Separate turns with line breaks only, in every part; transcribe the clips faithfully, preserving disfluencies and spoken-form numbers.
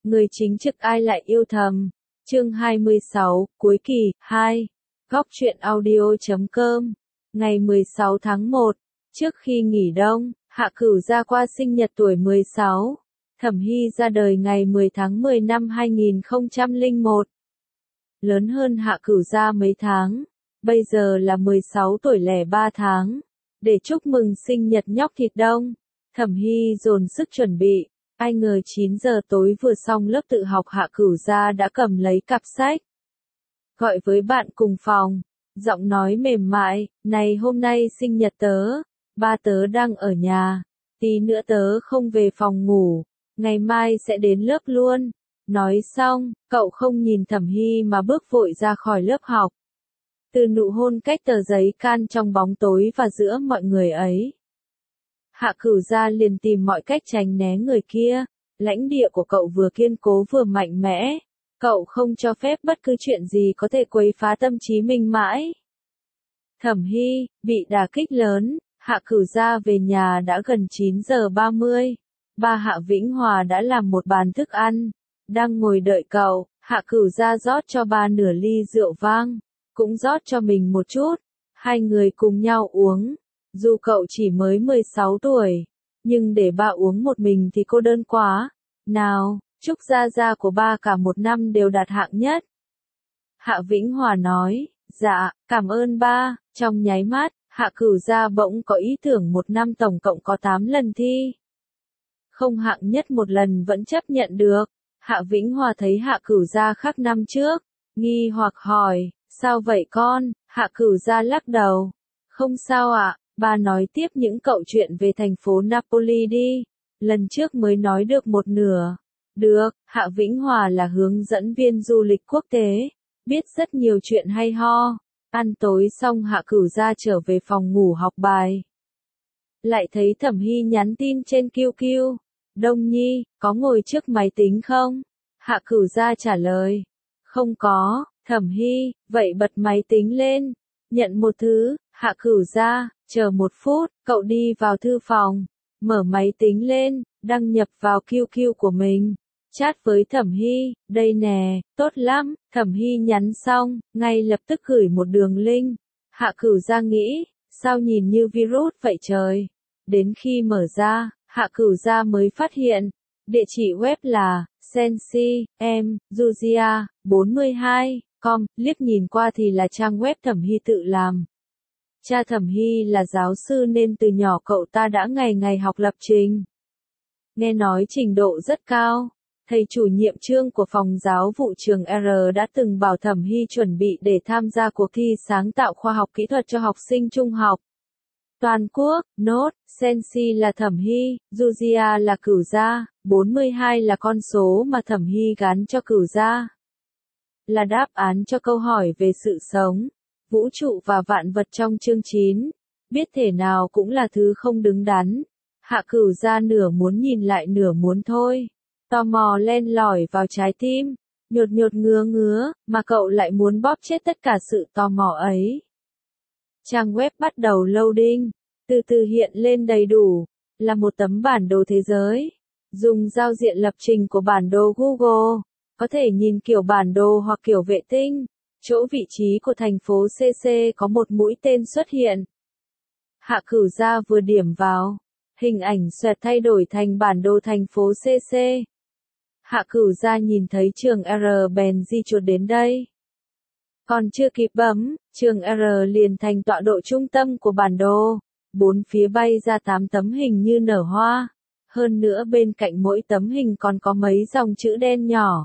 Người chính trực ai lại yêu thầm. Chương hai mươi sáu, cuối kỳ, hai. Góc truyện audio chấm com. Ngày mười sáu tháng một, trước khi nghỉ đông, Hạ Cửu Gia qua sinh nhật tuổi mười sáu. Thẩm Hy ra đời ngày mười tháng mười năm hai nghìn không trăm lẻ một. Lớn hơn Hạ Cửu Gia mấy tháng, bây giờ là mười sáu tuổi lẻ ba tháng. Để chúc mừng sinh nhật nhóc thịt đông, Thẩm Hy dồn sức chuẩn bị. Ai ngờ chín giờ tối vừa xong lớp tự học Hạ Cửu Gia đã cầm lấy cặp sách. Gọi với bạn cùng phòng, giọng nói mềm mại, này hôm nay sinh nhật tớ, ba tớ đang ở nhà, tí nữa tớ không về phòng ngủ, ngày mai sẽ đến lớp luôn. Nói xong, cậu không nhìn Thẩm Hy mà bước vội ra khỏi lớp học. Từ nụ hôn cách tờ giấy can trong bóng tối và giữa mọi người ấy, Hạ Cửu Gia liền tìm mọi cách tránh né người kia. Lãnh địa của cậu vừa kiên cố vừa mạnh mẽ, cậu không cho phép bất cứ chuyện gì có thể quấy phá tâm trí mình mãi. Thẩm Hy, bị đả kích lớn, Hạ Cửu Gia về nhà đã gần chín giờ ba mươi. Ba Hạ Vĩnh Hòa đã làm một bàn thức ăn, đang ngồi đợi cậu. Hạ Cửu Gia rót cho ba nửa ly rượu vang, cũng rót cho mình một chút. Hai người cùng nhau uống. Dù cậu chỉ mới mười sáu tuổi, nhưng để ba uống một mình thì cô đơn quá. Nào, chúc Gia Gia của ba cả một năm đều đạt hạng nhất. Hạ Vĩnh Hòa nói, dạ, cảm ơn ba. Trong nháy mắt, Hạ Cửu Gia bỗng có ý tưởng một năm tổng cộng có tám lần thi. Không hạng nhất một lần vẫn chấp nhận được. Hạ Vĩnh Hòa thấy Hạ Cửu Gia khác năm trước, nghi hoặc hỏi, sao vậy con? Hạ Cửu Gia lắc đầu. Không sao ạ. Ba nói tiếp những cậu chuyện về thành phố Napoli đi. Lần trước mới nói được một nửa. Được, Hạ Vĩnh Hòa là hướng dẫn viên du lịch quốc tế, biết rất nhiều chuyện hay ho. Ăn tối xong Hạ Cửu Gia trở về phòng ngủ học bài. Lại thấy Thẩm Hy nhắn tin trên Q Q. Đông Nhi, có ngồi trước máy tính không? Hạ Cửu Gia trả lời. Không có. Thẩm Hy, vậy bật máy tính lên. Nhận một thứ. Hạ Cửu Gia, chờ một phút, cậu đi vào thư phòng, mở máy tính lên, đăng nhập vào Q Q của mình. Chat với Thẩm Hy, đây nè, tốt lắm. Thẩm Hy nhắn xong, ngay lập tức gửi một đường link. Hạ Cửu Gia nghĩ, sao nhìn như virus vậy trời. Đến khi mở ra, Hạ Cửu Gia mới phát hiện, địa chỉ web là sensi em julia bốn mươi hai chấm com, liếc nhìn qua thì là trang web Thẩm Hy tự làm. Cha Thẩm Hy là giáo sư nên từ nhỏ cậu ta đã ngày ngày học lập trình. Nghe nói trình độ rất cao. Thầy chủ nhiệm chương của phòng giáo vụ trường R đã từng bảo Thẩm Hy chuẩn bị để tham gia cuộc thi sáng tạo khoa học kỹ thuật cho học sinh trung học toàn quốc. Nốt, Sensi là Thẩm Hy, Julia là Cửu Gia, bốn mươi hai là con số mà Thẩm Hy gắn cho Cửu Gia. Là đáp án cho câu hỏi về sự sống, vũ trụ và vạn vật trong chương chín. Biết thể nào cũng là thứ không đứng đắn. Hạ Cửu Gia nửa muốn nhìn lại nửa muốn thôi. Tò mò len lỏi vào trái tim. Nhột nhột ngứa ngứa, mà cậu lại muốn bóp chết tất cả sự tò mò ấy. Trang web bắt đầu loading. Từ từ hiện lên đầy đủ. Là một tấm bản đồ thế giới. Dùng giao diện lập trình của bản đồ Google. Có thể nhìn kiểu bản đồ hoặc kiểu vệ tinh. Chỗ vị trí của thành phố xê xê có một mũi tên xuất hiện. Hạ Cửu Gia vừa điểm vào, hình ảnh xoẹt thay đổi thành bản đồ thành phố xê xê. Hạ Cửu Gia nhìn thấy trường R bèn di chuột đến đây. Còn chưa kịp bấm, trường R liền thành tọa độ trung tâm của bản đồ. Bốn phía bay ra tám tấm hình như nở hoa. Hơn nữa bên cạnh mỗi tấm hình còn có mấy dòng chữ đen nhỏ.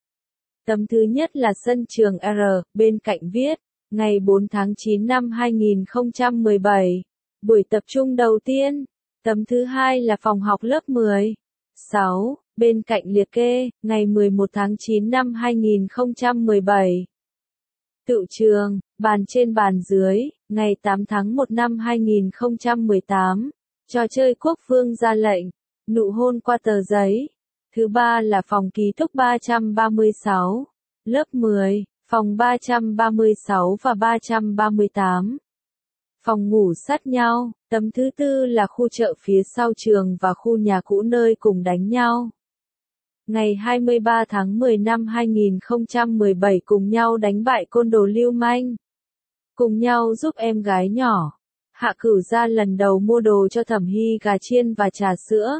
Tấm thứ nhất là sân trường R, bên cạnh viết, ngày bốn tháng chín năm hai nghìn không trăm mười bảy, buổi tập trung đầu tiên. Tấm thứ hai là phòng học lớp mười sáu, bên cạnh liệt kê, ngày mười một tháng chín năm hai nghìn không trăm mười bảy. Tựu trường, bàn trên bàn dưới, ngày tám tháng một năm hai nghìn không trăm mười tám. Trò chơi quốc vương ra lệnh, nụ hôn qua tờ giấy. Thứ ba là phòng ký túc ba trăm ba mươi sáu, lớp mười, phòng ba trăm ba mươi sáu và ba trăm ba mươi tám. Phòng ngủ sát nhau. Tấm thứ tư là khu chợ phía sau trường và khu nhà cũ nơi cùng đánh nhau. Ngày hai mươi ba tháng mười năm hai nghìn không trăm mười bảy cùng nhau đánh bại côn đồ lưu manh. Cùng nhau giúp em gái nhỏ. Hạ Cửu Gia lần đầu mua đồ cho Thẩm Hy gà chiên và trà sữa.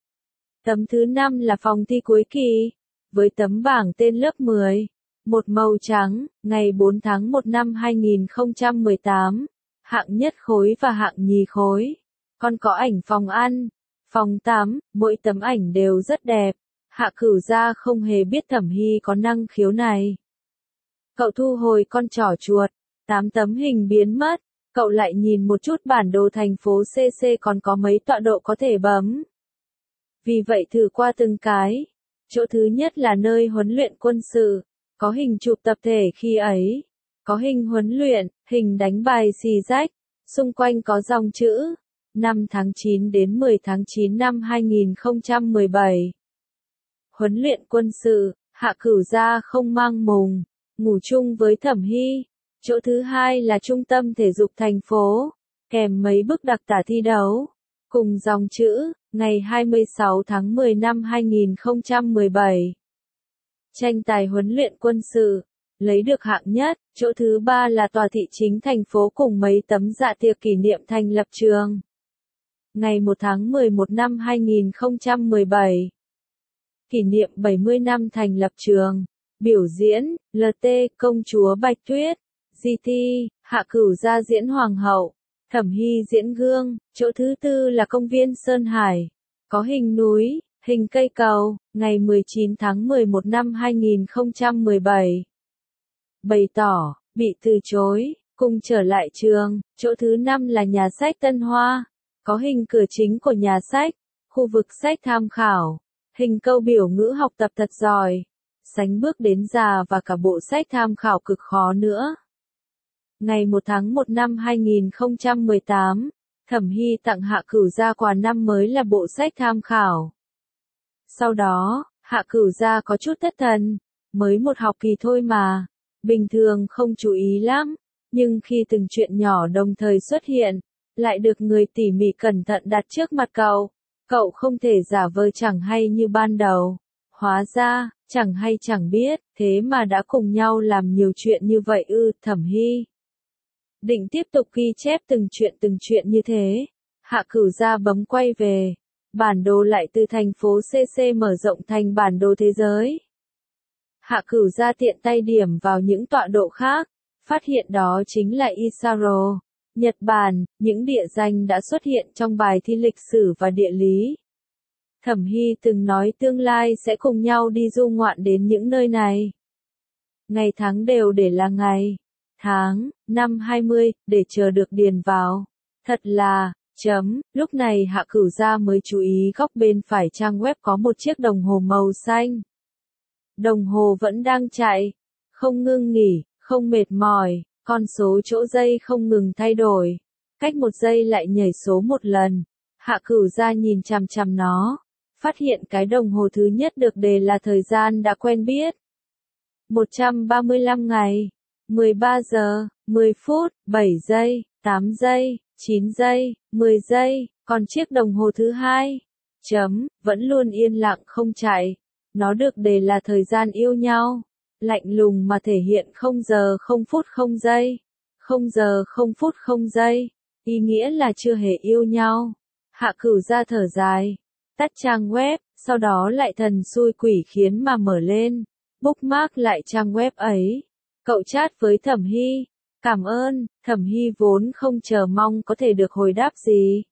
Tấm thứ năm là phòng thi cuối kỳ. Với tấm bảng tên lớp mười. Một màu trắng, ngày bốn tháng một năm hai nghìn không trăm mười tám. Hạng nhất khối và hạng nhì khối. Còn có ảnh phòng ăn, phòng tắm, mỗi tấm ảnh đều rất đẹp. Hạ Cửu Gia không hề biết Thẩm Hy có năng khiếu này. Cậu thu hồi con trỏ chuột, tám tấm hình biến mất. Cậu lại nhìn một chút bản đồ thành phố xê xê còn có mấy tọa độ có thể bấm. Vì vậy thử qua từng cái. Chỗ thứ nhất là nơi huấn luyện quân sự. Có hình chụp tập thể khi ấy. Có hình huấn luyện, hình đánh bài xì rách. Xung quanh có dòng chữ. năm tháng chín đến mười tháng chín năm hai nghìn không trăm mười bảy. Huấn luyện quân sự, Hạ Cửu Gia không mang mùng. Ngủ chung với Thẩm Hy. Chỗ thứ hai là trung tâm thể dục thành phố. Kèm mấy bức đặc tả thi đấu. Cùng dòng chữ, ngày hai mươi sáu tháng mười năm hai nghìn không trăm mười bảy. Tranh tài huấn luyện quân sự, lấy được hạng nhất. Chỗ thứ ba là tòa thị chính thành phố cùng mấy tấm dạ tiệc kỷ niệm thành lập trường. Ngày một tháng mười một năm hai nghìn không trăm mười bảy. Kỷ niệm bảy mươi năm thành lập trường. Biểu diễn, lờ tê, công chúa Bạch Tuyết. giê tê, Hạ Cửu Gia diễn Hoàng hậu. Thẩm Hy diễn Gương. Chỗ thứ tư là công viên Sơn Hải. Có hình núi, hình cây cầu. Ngày mười chín tháng mười một năm hai nghìn không trăm mười bảy. Bày tỏ, bị từ chối, cùng trở lại trường. Chỗ thứ năm là nhà sách Tân Hoa. Có hình cửa chính của nhà sách. Khu vực sách tham khảo. Hình câu biểu ngữ học tập thật giỏi. Sánh bước đến già và cả bộ sách tham khảo cực khó nữa. Ngày một tháng một năm hai nghìn không trăm mười tám, Thẩm Hy tặng Hạ Cửu Gia quà năm mới là bộ sách tham khảo. Sau đó, Hạ Cửu Gia có chút thất thần, mới một học kỳ thôi mà, bình thường không chú ý lắm, nhưng khi từng chuyện nhỏ đồng thời xuất hiện, lại được người tỉ mỉ cẩn thận đặt trước mặt cậu, cậu không thể giả vờ chẳng hay như ban đầu. Hóa ra, chẳng hay chẳng biết, thế mà đã cùng nhau làm nhiều chuyện như vậy ư. Thẩm Hy định tiếp tục ghi chép từng chuyện từng chuyện như thế. Hạ Cửu Gia bấm quay về. Bản đồ lại từ thành phố xê xê mở rộng thành bản đồ thế giới. Hạ Cửu Gia tiện tay điểm vào những tọa độ khác. Phát hiện đó chính là Isaro, Nhật Bản, những địa danh đã xuất hiện trong bài thi lịch sử và địa lý. Thẩm Hy từng nói tương lai sẽ cùng nhau đi du ngoạn đến những nơi này. Ngày tháng đều để là ngày, tháng, năm hai mươi, để chờ được điền vào. Thật là, chấm, lúc này Hạ Cửu Gia mới chú ý góc bên phải trang web có một chiếc đồng hồ màu xanh. Đồng hồ vẫn đang chạy, không ngưng nghỉ, không mệt mỏi, con số chỗ giây không ngừng thay đổi. Cách một giây lại nhảy số một lần. Hạ Cửu Gia nhìn chằm chằm nó, phát hiện cái đồng hồ thứ nhất được đề là thời gian đã quen biết. một trăm ba mươi lăm ngày, mười ba giờ, mười phút, bảy giây, tám giây, chín giây, mười giây, còn chiếc đồng hồ thứ hai, chấm, vẫn luôn yên lặng không chạy. Nó được đề là thời gian yêu nhau, lạnh lùng mà thể hiện không giờ không phút không giây, không giờ không phút không giây, ý nghĩa là chưa hề yêu nhau. Hạ Cửu Gia thở dài, tắt trang web, sau đó lại thần xui quỷ khiến mà mở lên, bookmark lại trang web ấy. Cậu chat với Thẩm Hy, cảm ơn. Thẩm Hy vốn không chờ mong có thể được hồi đáp gì.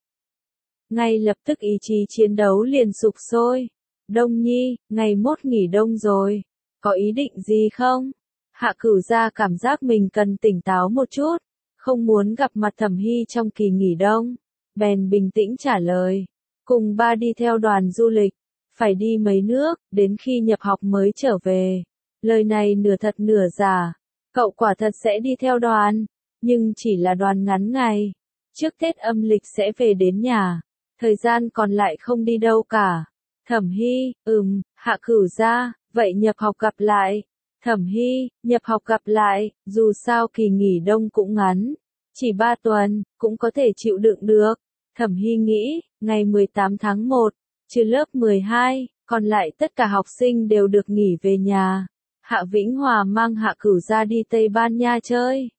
Ngay lập tức ý chí chiến đấu liền sục sôi. Đông Nhi, ngày mốt nghỉ đông rồi, có ý định gì không? Hạ Cửu Gia cảm giác mình cần tỉnh táo một chút, không muốn gặp mặt Thẩm Hy trong kỳ nghỉ đông, bèn bình tĩnh trả lời, cùng ba đi theo đoàn du lịch, phải đi mấy nước, đến khi nhập học mới trở về. Lời này nửa thật nửa giả, cậu quả thật sẽ đi theo đoàn, nhưng chỉ là đoàn ngắn ngày, trước Tết âm lịch sẽ về đến nhà, thời gian còn lại không đi đâu cả. Thẩm Hy, ừm, Hạ Cửu Gia, vậy nhập học gặp lại. Thẩm Hy, nhập học gặp lại, dù sao kỳ nghỉ đông cũng ngắn, chỉ ba tuần, cũng có thể chịu đựng được. Thẩm Hy nghĩ, ngày mười tám tháng một, trừ lớp mười hai, Còn lại tất cả học sinh đều được nghỉ về nhà. Hạ Vĩnh Hòa mang Hạ Cửu ra đi Tây Ban Nha chơi.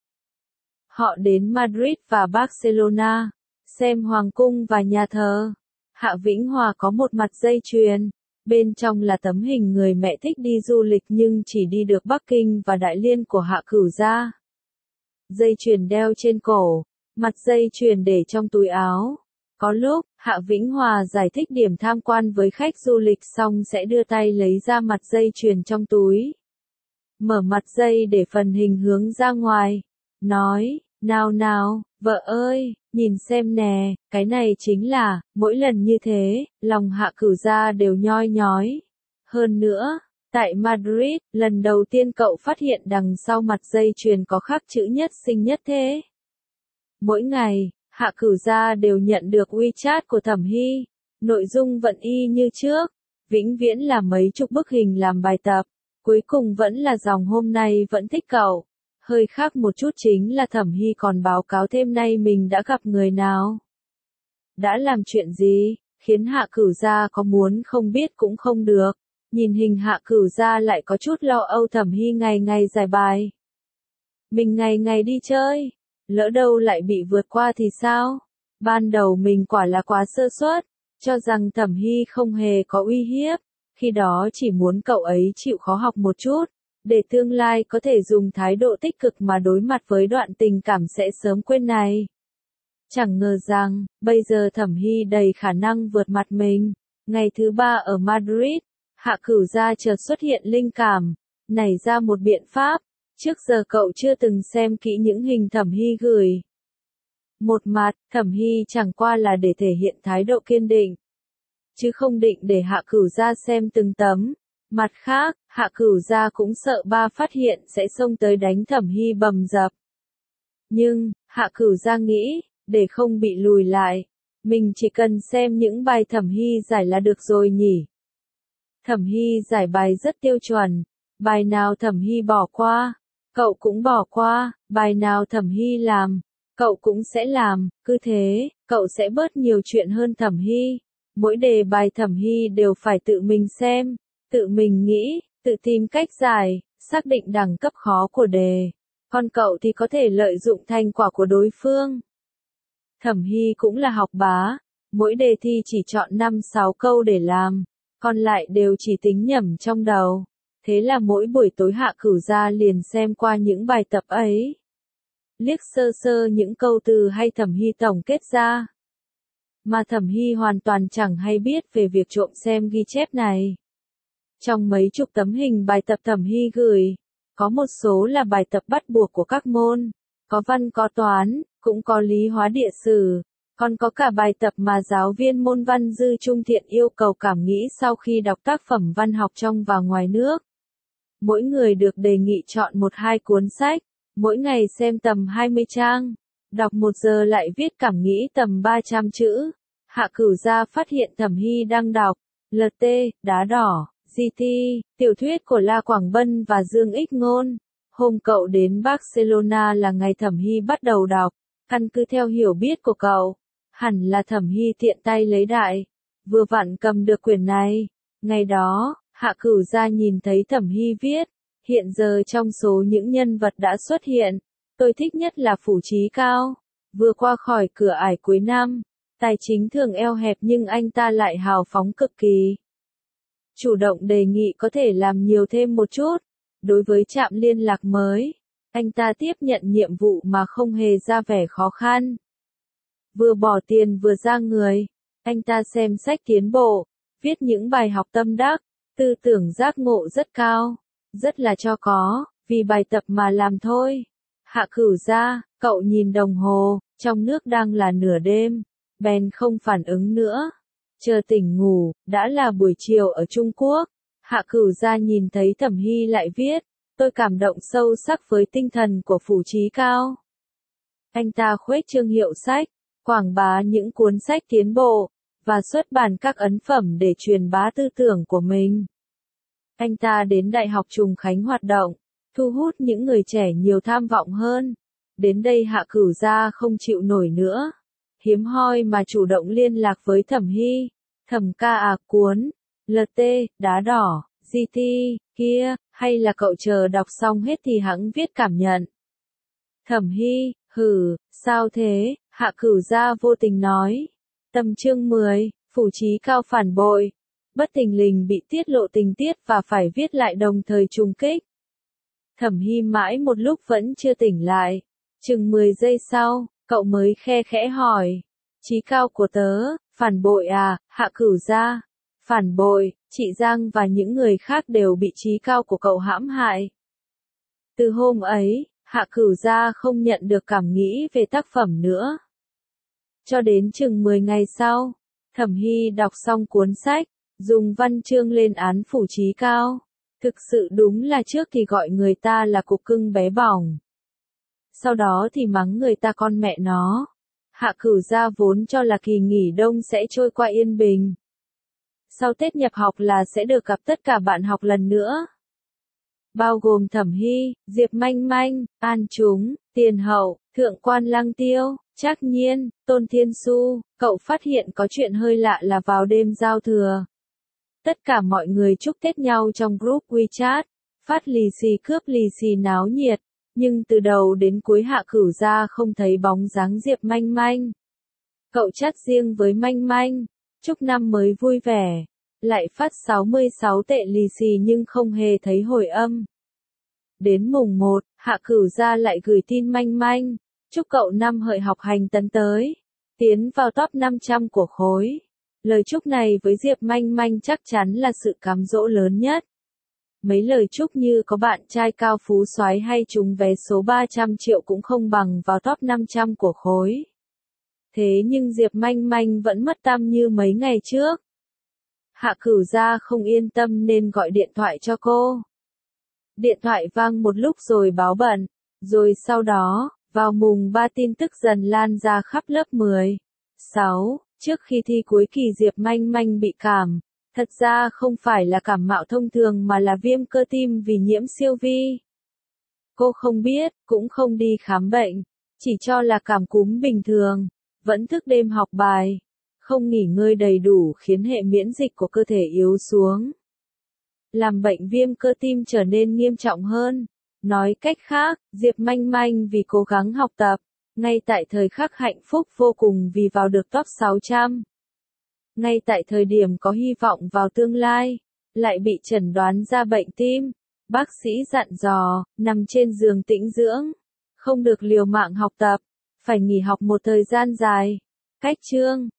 Họ đến Madrid và Barcelona, xem hoàng cung và nhà thờ. Hạ Vĩnh Hòa có một mặt dây chuyền, bên trong là tấm hình người mẹ thích đi du lịch nhưng chỉ đi được Bắc Kinh và Đại Liên của Hạ Cửu gia. Dây chuyền đeo trên cổ, mặt dây chuyền để trong túi áo. Có lúc, Hạ Vĩnh Hòa giải thích điểm tham quan với khách du lịch xong sẽ đưa tay lấy ra mặt dây chuyền trong túi. Mở mặt dây để phần hình hướng ra ngoài. Nói, nào nào, vợ ơi, nhìn xem nè, cái này chính là, mỗi lần như thế, lòng Hạ Cửu gia đều nhoi nhói. Hơn nữa, tại Madrid, lần đầu tiên cậu phát hiện đằng sau mặt dây chuyền có khắc chữ nhất sinh nhất thế. Mỗi ngày, Hạ Cửu gia đều nhận được WeChat của Thẩm Hy, nội dung vẫn y như trước, vĩnh viễn là mấy chục bức hình làm bài tập, cuối cùng vẫn là dòng hôm nay vẫn thích cậu. Hơi khác một chút chính là Thẩm Hy còn báo cáo thêm nay mình đã gặp người nào. Đã làm chuyện gì, khiến Hạ Cửu gia có muốn không biết cũng không được. Nhìn hình Hạ Cửu gia lại có chút lo âu. Thẩm Hy ngày ngày giải bài. Mình ngày ngày đi chơi, lỡ đâu lại bị vượt qua thì sao? Ban đầu mình quả là quá sơ suất, cho rằng Thẩm Hy không hề có uy hiếp, khi đó chỉ muốn cậu ấy chịu khó học một chút, để tương lai có thể dùng thái độ tích cực mà đối mặt với đoạn tình cảm sẽ sớm quên này. Chẳng ngờ rằng, bây giờ Thẩm Hy đầy khả năng vượt mặt mình. Ngày thứ ba ở Madrid, Hạ Cửu gia chợt xuất hiện linh cảm, nảy ra một biện pháp. Trước giờ cậu chưa từng xem kỹ những hình Thẩm Hy gửi. Một mặt, Thẩm Hy chẳng qua là để thể hiện thái độ kiên định, chứ không định để Hạ Cửu gia xem từng tấm. Mặt khác, Hạ Cửu gia cũng sợ ba phát hiện sẽ xông tới đánh Thẩm Hy bầm dập. Nhưng, Hạ Cửu gia nghĩ, để không bị lùi lại, mình chỉ cần xem những bài Thẩm Hy giải là được rồi nhỉ. Thẩm Hy giải bài rất tiêu chuẩn, bài nào Thẩm Hy bỏ qua, cậu cũng bỏ qua, bài nào Thẩm Hy làm, cậu cũng sẽ làm, cứ thế, cậu sẽ bớt nhiều chuyện hơn Thẩm Hy. Mỗi đề bài Thẩm Hy đều phải tự mình xem, tự mình nghĩ, tự tìm cách giải, xác định đẳng cấp khó của đề. Còn cậu thì có thể lợi dụng thành quả của đối phương. Thẩm Hy cũng là học bá, mỗi đề thi chỉ chọn năm sáu câu để làm, còn lại đều chỉ tính nhẩm trong đầu. Thế là mỗi buổi tối Hạ Cửu gia liền xem qua những bài tập ấy. Liếc sơ sơ những câu từ hay Thẩm Hy tổng kết ra. Mà Thẩm Hy hoàn toàn chẳng hay biết về việc trộm xem ghi chép này. Trong mấy chục tấm hình bài tập Thẩm Hy gửi, có một số là bài tập bắt buộc của các môn, có văn có toán, cũng có lý hóa địa sử, còn có cả bài tập mà giáo viên môn văn Dư Trung Thiện yêu cầu cảm nghĩ sau khi đọc tác phẩm văn học trong và ngoài nước. Mỗi người được đề nghị chọn một hai cuốn sách, mỗi ngày xem tầm hai mươi trang, đọc một giờ lại viết cảm nghĩ tầm ba trăm chữ. Hạ Cửu gia phát hiện Thẩm Hy đang đọc lờ tê, Đá đỏ, giê tê, tiểu thuyết của La Quảng Bân và Dương Ích Ngôn. Hôm cậu đến Barcelona là ngày Thẩm Hy bắt đầu đọc, căn cứ theo hiểu biết của cậu, hẳn là Thẩm Hy tiện tay lấy đại, vừa vặn cầm được quyển này. Ngày đó, Hạ Cửu gia nhìn thấy Thẩm Hy viết, hiện giờ trong số những nhân vật đã xuất hiện, tôi thích nhất là Phủ Chí Cao, vừa qua khỏi cửa ải cuối năm, tài chính thường eo hẹp nhưng anh ta lại hào phóng cực kỳ. Chủ động đề nghị có thể làm nhiều thêm một chút. Đối với trạm liên lạc mới, anh ta tiếp nhận nhiệm vụ mà không hề ra vẻ khó khăn. Vừa bỏ tiền vừa ra người, anh ta xem sách tiến bộ, viết những bài học tâm đắc, tư tưởng giác ngộ rất cao, rất là cho có, vì bài tập mà làm thôi. Hạ Cửu gia, cậu nhìn đồng hồ, trong nước đang là nửa đêm, bèn không phản ứng nữa. Chờ tỉnh ngủ, đã là buổi chiều ở Trung Quốc. Hạ Cửu gia nhìn thấy Thẩm Hy lại viết, tôi cảm động sâu sắc với tinh thần của Phủ Chí Cao. Anh ta khuếch trương hiệu sách, quảng bá những cuốn sách tiến bộ, và xuất bản các ấn phẩm để truyền bá tư tưởng của mình. Anh ta đến Đại học Trùng Khánh hoạt động, thu hút những người trẻ nhiều tham vọng hơn. Đến đây Hạ Cửu gia không chịu nổi nữa. Hiếm hoi mà chủ động liên lạc với Thẩm Hy. Thẩm ca à, cuốn lờ tê, đá đỏ, giê tê, kia, hay là cậu chờ đọc xong hết thì hẵng viết cảm nhận. Thẩm Hy, hử, sao thế, Hạ Cửu Gia vô tình nói. Tâm chương mười, phủ trí cao phản bội. Bất thình lình bị tiết lộ tình tiết và phải viết lại đồng thời trùng kích. Thẩm Hy mãi một lúc vẫn chưa tỉnh lại. Chừng mười giây sau, cậu mới khe khẽ hỏi. Trí cao của tớ, phản bội à, Hạ Cửu Gia. Phản bội, chị Giang và những người khác đều bị trí cao của cậu hãm hại. Từ hôm ấy, Hạ Cửu Gia không nhận được cảm nghĩ về tác phẩm nữa. Cho đến chừng mười ngày sau, Thẩm Hy đọc xong cuốn sách, dùng văn chương lên án phủ trí cao. Thực sự đúng là trước thì gọi người ta là cục cưng bé bỏng. Sau đó thì mắng người ta con mẹ nó. Hạ Cửu Gia vốn cho là kỳ nghỉ đông sẽ trôi qua yên bình. Sau Tết nhập học là sẽ được gặp tất cả bạn học lần nữa. Bao gồm Thẩm Hy, Diệp Manh Manh, An Trúng, Tiền Hậu, Thượng quan Lăng Tiêu, Trác Nhiên, Tôn Thiên Xu. Cậu phát hiện có chuyện hơi lạ là vào đêm giao thừa. Tất cả mọi người chúc Tết nhau trong group WeChat, phát lì xì cướp lì xì náo nhiệt, nhưng từ đầu đến cuối Hạ Cửu Gia không thấy bóng dáng Diệp Manh Manh. Cậu chat riêng với Manh Manh, chúc năm mới vui vẻ, lại phát sáu mươi sáu tệ lì xì nhưng không hề thấy hồi âm. Đến mùng một, Hạ Cửu Gia lại gửi tin Manh Manh, chúc cậu năm hợi học hành tấn tới, tiến vào top năm trăm của khối. Lời chúc này với Diệp Manh Manh chắc chắn là sự cám dỗ lớn nhất. Mấy lời chúc như có bạn trai cao phú soái hay trúng vé số ba trăm triệu cũng không bằng vào top năm trăm của khối. Thế nhưng Diệp Manh Manh vẫn mất tăm như mấy ngày trước. Hạ Cửu Gia không yên tâm nên gọi điện thoại cho cô. Điện thoại vang một lúc rồi báo bận, rồi sau đó, vào mùng ba tin tức dần lan ra khắp lớp mười. sáu. Trước khi thi cuối kỳ Diệp Manh Manh bị cảm. Thật ra không phải là cảm mạo thông thường mà là viêm cơ tim vì nhiễm siêu vi. Cô không biết, cũng không đi khám bệnh, chỉ cho là cảm cúm bình thường, vẫn thức đêm học bài, không nghỉ ngơi đầy đủ khiến hệ miễn dịch của cơ thể yếu xuống. Làm bệnh viêm cơ tim trở nên nghiêm trọng hơn. Nói cách khác, Diệp Manh Manh vì cố gắng học tập, ngay tại thời khắc hạnh phúc vô cùng vì vào được top sáu trăm. Ngay tại thời điểm có hy vọng vào tương lai, lại bị chẩn đoán ra bệnh tim. Bác sĩ dặn dò, nằm trên giường tĩnh dưỡng, không được liều mạng học tập, phải nghỉ học một thời gian dài. Cách chương